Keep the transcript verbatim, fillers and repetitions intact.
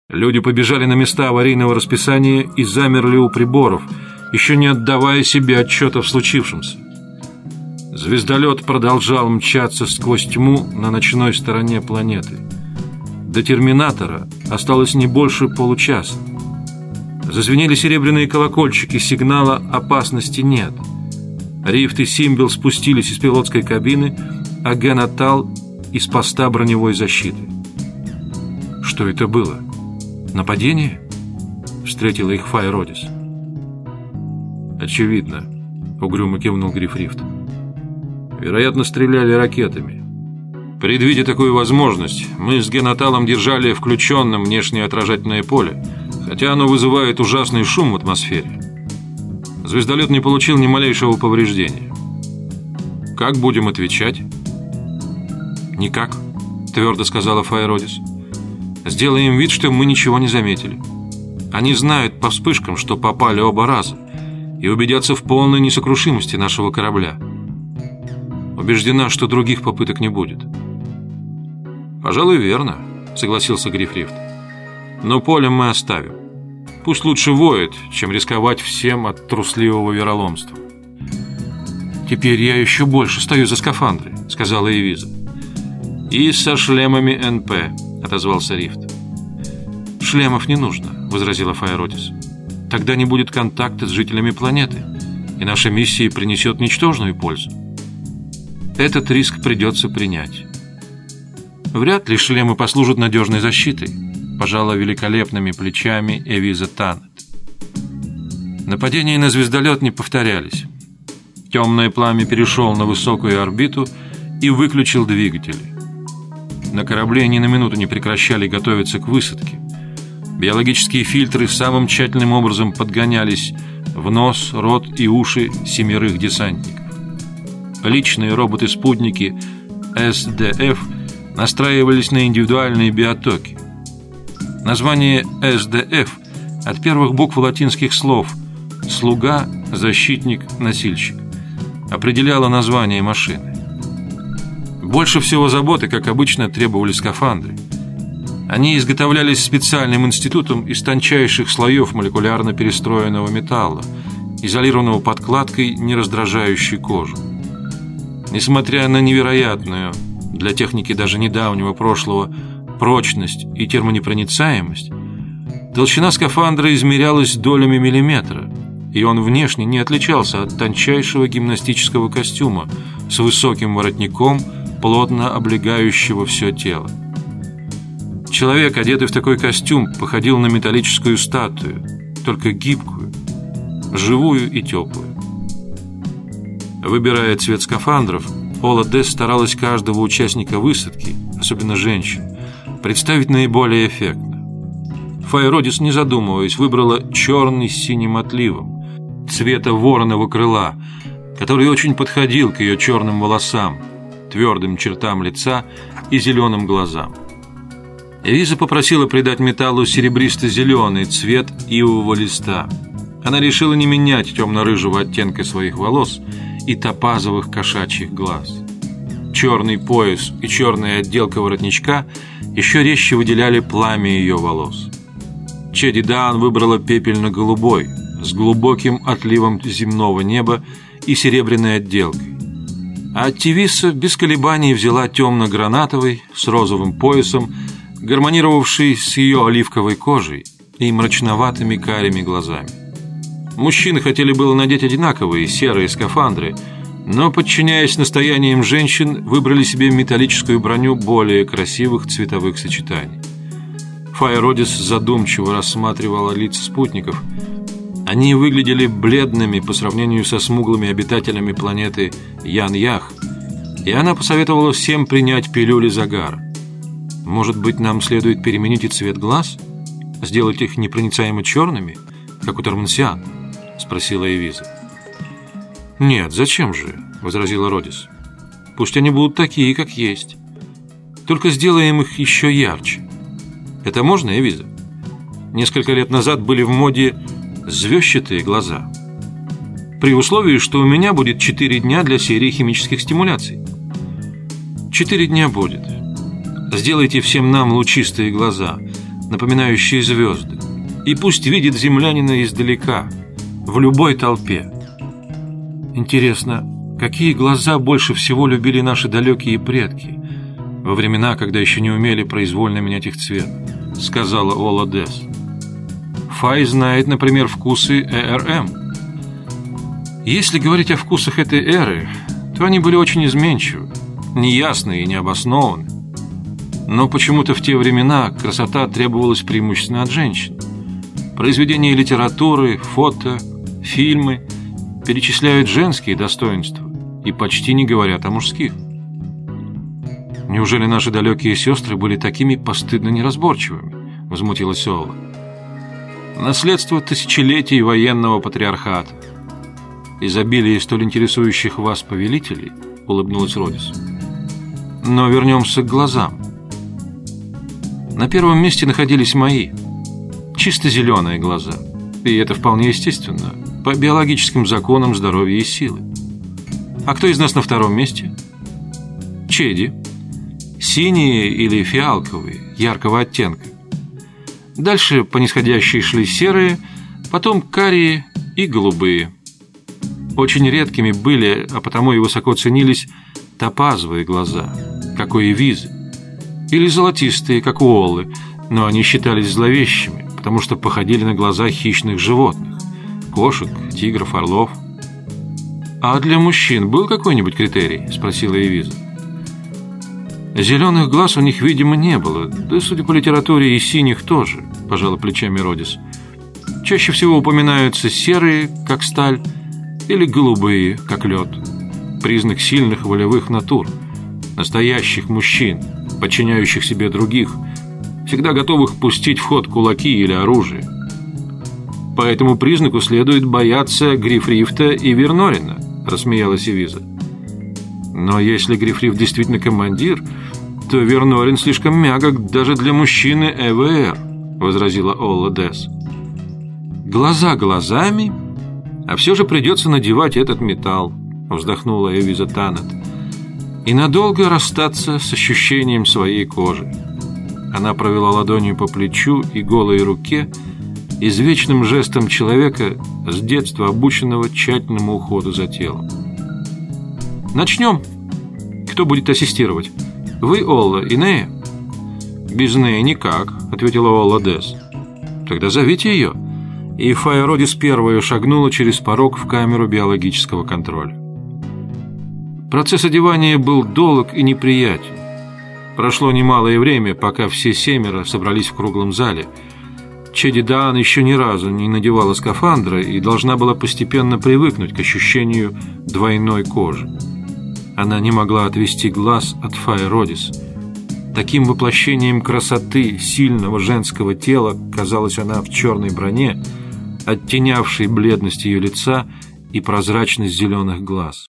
Люди побежали на места аварийного расписания и замерли у приборов, еще не отдавая себе отчета в случившемся. Звездолет продолжал мчаться сквозь тьму на ночной стороне планеты. До терминатора осталось не больше получаса. Зазвенели серебряные колокольчики, сигнала опасности нет. Рифт и Симбел спустились из пилотской кабины, а Ген-Атал из поста броневой защиты. Что это было? Нападение? Встретила их Файр-Одис. Очевидно, угрюмо кивнул Гриф Рифт. Вероятно, стреляли ракетами. Предвидя такую возможность, мы с Ген-Аталом держали включенным внешнее отражательное поле, хотя оно вызывает ужасный шум в атмосфере. Звездолет не получил ни малейшего повреждения. Как будем отвечать? Никак, твердо сказала Файр-Одис. Сделаем вид, что мы ничего не заметили. Они знают по вспышкам, что попали оба раза, и убедятся в полной несокрушимости нашего корабля. Убеждена, что других попыток не будет. Пожалуй, верно, согласился Гриф Рифт. Но поле мы оставим. Пусть лучше воет, чем рисковать всем от трусливого вероломства. Теперь я еще больше стою за скафандры, сказала Эвиза. И со шлемами эн пэ, отозвался Рифт. Шлемов не нужно, возразила Файр-Одис. Тогда не будет контакта с жителями планеты, и наша миссия принесет ничтожную пользу. Этот риск придется принять. Вряд ли шлемы послужат надежной защитой, пожала великолепными плечами Эвиза Таннет. Нападения на звездолет не повторялись. Темное пламя перешел на высокую орбиту и выключил двигатели. На корабле ни на минуту не прекращали готовиться к высадке. Биологические фильтры самым тщательным образом подгонялись в нос, рот и уши семерых десантников. Личные роботы-спутники эс дэ эф настраивались на индивидуальные биотоки. Название эс дэ эф от первых букв латинских слов «слуга», «защитник», «носильщик» определяло название машины. Больше всего заботы, как обычно, требовали скафандры. Они изготовлялись специальным институтом из тончайших слоев молекулярно перестроенного металла, изолированного подкладкой, не раздражающей кожу. Несмотря на невероятную, для техники даже недавнего прошлого, прочность и термонепроницаемость, толщина скафандра измерялась долями миллиметра, и он внешне не отличался от тончайшего гимнастического костюма с высоким воротником, плотно облегающего все тело. Человек, одетый в такой костюм, походил на металлическую статую, только гибкую, живую и теплую. Выбирая цвет скафандров, Пола Десс старалась каждого участника высадки, особенно женщин, представить наиболее эффектно. Файр-Одис, не задумываясь, выбрала черный с синим отливом, цвета вороного крыла, который очень подходил к ее черным волосам, твердым чертам лица и зеленым глазам. Эвиза попросила придать металлу серебристо-зеленый цвет ивового листа. Она решила не менять темно-рыжего оттенка своих волос и топазовых кошачьих глаз. Черный пояс и черная отделка воротничка еще резче выделяли пламя ее волос. Чеди Даан выбрала пепельно-голубой, с глубоким отливом земного неба и серебряной отделкой. А Тивиса без колебаний взяла темно-гранатовый с розовым поясом, гармонировавший с ее оливковой кожей и мрачноватыми карими глазами. Мужчины хотели было надеть одинаковые серые скафандры, но, подчиняясь настояниям женщин, выбрали себе металлическую броню более красивых цветовых сочетаний. Файр-Одис задумчиво рассматривала лица спутников. Они выглядели бледными по сравнению со смуглыми обитателями планеты Ян-Ях, и она посоветовала всем принять пилюли загара. Может быть, нам следует переменить и цвет глаз? Сделать их непроницаемо черными, как у Тормансиан? Спросила Эвиза. Нет, зачем же? Возразила Родис. Пусть они будут такие, как есть. Только сделаем их еще ярче. Это можно, Эвиза? Несколько лет назад были в моде звездчатые глаза. При условии, что у меня будет четыре дня для серии химических стимуляций. Четыре дня будет. Сделайте всем нам лучистые глаза, напоминающие звезды. И пусть видит землянина издалека, в любой толпе. Интересно, какие глаза больше всего любили наши далекие предки во времена, когда еще не умели произвольно менять их цвет, сказала Ола Десс. Фай знает, например, вкусы э эр эм. Если говорить о вкусах этой эры, то они были очень изменчивы, неясны и необоснованы. Но почему-то в те времена красота требовалась преимущественно от женщин. Произведения литературы, фото, фильмы перечисляют женские достоинства и почти не говорят о мужских. Неужели наши далекие сестры были такими постыдно неразборчивыми? Возмутилась Ола. Наследство тысячелетий военного патриархата. Изобилие столь интересующих вас повелителей, улыбнулась Родис. Но вернемся к глазам. На первом месте находились мои. Чисто зеленые глаза. И это вполне естественно, по биологическим законам здоровья и силы. А кто из нас на втором месте? Чеди. Синие или фиалковые, яркого оттенка. Дальше по нисходящей шли серые, потом карие и голубые. Очень редкими были, а потому и высоко ценились, топазовые глаза, как у Эвизы, или золотистые, как у Оллы, но они считались зловещими, потому что походили на глаза хищных животных – кошек, тигров, орлов. «А для мужчин был какой-нибудь критерий?» – спросила Эвиза. «Зеленых глаз у них, видимо, не было, да, судя по литературе, и синих тоже», – пожала плечами Родис. «Чаще всего упоминаются серые, как сталь, или голубые, как лед. Признак сильных волевых натур, настоящих мужчин, подчиняющих себе других, всегда готовых пустить в ход кулаки или оружие. По этому признаку следует бояться Грифрифта и Вернорина», – рассмеялась Эвиза. «Но если Грифрифт действительно командир, то Вернорин слишком мягок даже для мужчины э вэ эр», – возразила Олла Десс. «Глаза глазами, а все же придется надевать этот металл», – вздохнула Эвиза Таннет, «и надолго расстаться с ощущением своей кожи». Она провела ладонью по плечу и голой руке, извечным жестом человека, с детства обученного тщательному уходу за телом. «Начнем. Кто будет ассистировать? Вы, Олла, и Нея?» «Без Неи никак», — ответила Олла Десс. «Тогда зовите ее». И Фая Родис первая шагнула через порог в камеру биологического контроля. Процесс одевания был долг и неприятен. Прошло немалое время, пока все семеро собрались в круглом зале. Чеди Даан еще ни разу не надевала скафандра и должна была постепенно привыкнуть к ощущению двойной кожи. Она не могла отвести глаз от Фаи Родис. Таким воплощением красоты сильного женского тела казалась она в черной броне, оттенявшей бледность ее лица и прозрачность зеленых глаз.